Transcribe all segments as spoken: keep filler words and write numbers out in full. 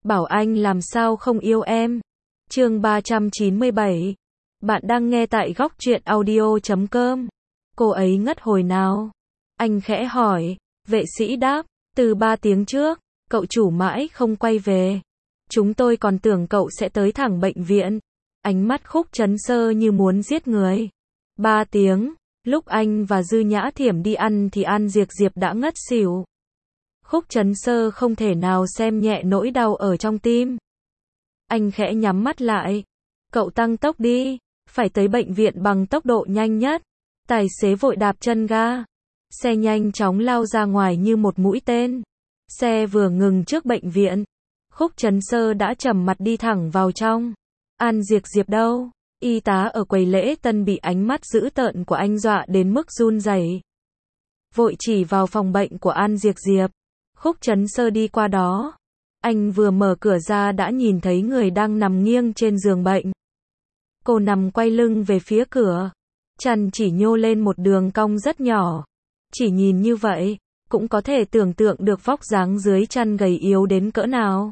bảo anh làm sao không yêu em. Chương ba trăm chín mươi bảy. Bạn đang nghe tại góc truyện audio chấm com. Cô ấy ngất hồi nào? Anh khẽ hỏi. Vệ sĩ đáp, từ ba tiếng trước, cậu chủ mãi không quay về. Chúng tôi còn tưởng cậu sẽ tới thẳng bệnh viện. Ánh mắt Khúc Trấn Sơ như muốn giết người. Ba tiếng, lúc anh và Dư Nhã Thiểm đi ăn thì An Diệp Diệp đã ngất xỉu. Khúc Trấn Sơ không thể nào xem nhẹ nỗi đau ở trong tim. Anh khẽ nhắm mắt lại. Cậu tăng tốc đi, phải tới bệnh viện bằng tốc độ nhanh nhất. Tài xế vội đạp chân ga. Xe nhanh chóng lao ra ngoài như một mũi tên. Xe vừa ngừng trước bệnh viện. Khúc Trấn Sơ đã trầm mặt đi thẳng vào trong. An Diệp Diệp đâu? Y tá ở quầy lễ tân bị ánh mắt dữ tợn của anh dọa đến mức run rẩy. Vội chỉ vào phòng bệnh của An Diệp Diệp. Khúc Trấn Sơ đi qua đó. Anh vừa mở cửa ra đã nhìn thấy người đang nằm nghiêng trên giường bệnh. Cô nằm quay lưng về phía cửa. Chăn chỉ nhô lên một đường cong rất nhỏ. Chỉ nhìn như vậy, cũng có thể tưởng tượng được vóc dáng dưới chăn gầy yếu đến cỡ nào.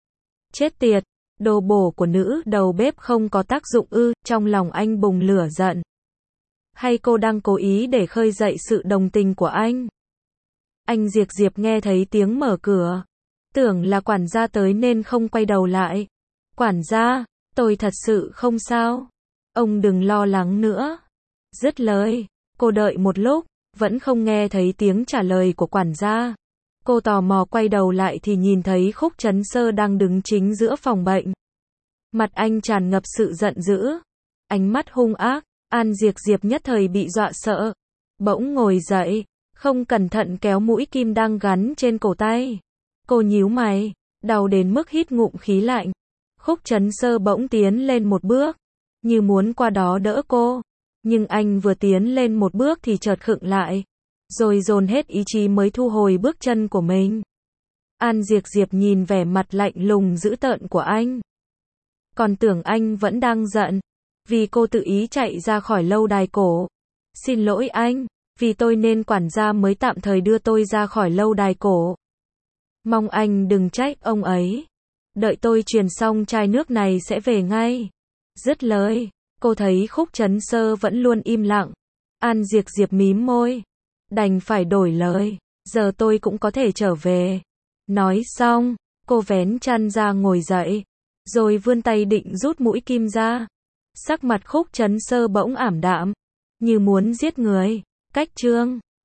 Chết tiệt, đồ bổ của nữ đầu bếp không có tác dụng ư? Trong lòng anh bùng lửa giận. Hay cô đang cố ý để khơi dậy sự đồng tình của anh? Anh Diệp Diệp nghe thấy tiếng mở cửa. Tưởng là quản gia tới nên không quay đầu lại. Quản gia, tôi thật sự không sao. Ông đừng lo lắng nữa. Dứt lời, cô đợi một lúc, vẫn không nghe thấy tiếng trả lời của quản gia. Cô tò mò quay đầu lại thì nhìn thấy Khúc Trấn Sơ đang đứng chính giữa phòng bệnh. Mặt anh tràn ngập sự giận dữ. Ánh mắt hung ác. An Diệp Diệp nhất thời bị dọa sợ. Bỗng ngồi dậy, không cẩn thận kéo mũi kim đang gắn trên cổ tay. Cô nhíu mày, đau đến mức hít ngụm khí lạnh. Khúc Trấn Sơ bỗng tiến lên một bước, như muốn qua đó đỡ cô. Nhưng anh vừa tiến lên một bước thì chợt khựng lại, rồi dồn hết ý chí mới thu hồi bước chân của mình. An Diệp Diệp nhìn vẻ mặt lạnh lùng dữ tợn của anh. Còn tưởng anh vẫn đang giận, vì cô tự ý chạy ra khỏi lâu đài cổ. Xin lỗi anh, vì tôi nên quản gia mới tạm thời đưa tôi ra khỏi lâu đài cổ. Mong anh đừng trách ông ấy. Đợi tôi truyền xong chai nước này sẽ về ngay. Dứt lời, cô thấy Khúc Trấn Sơ vẫn luôn im lặng. An Diệp Diệp mím môi. Đành phải đổi lời. Giờ tôi cũng có thể trở về. Nói xong, cô vén chăn ra ngồi dậy. Rồi vươn tay định rút mũi kim ra. Sắc mặt Khúc Trấn Sơ bỗng ảm đạm. Như muốn giết người. Cách chương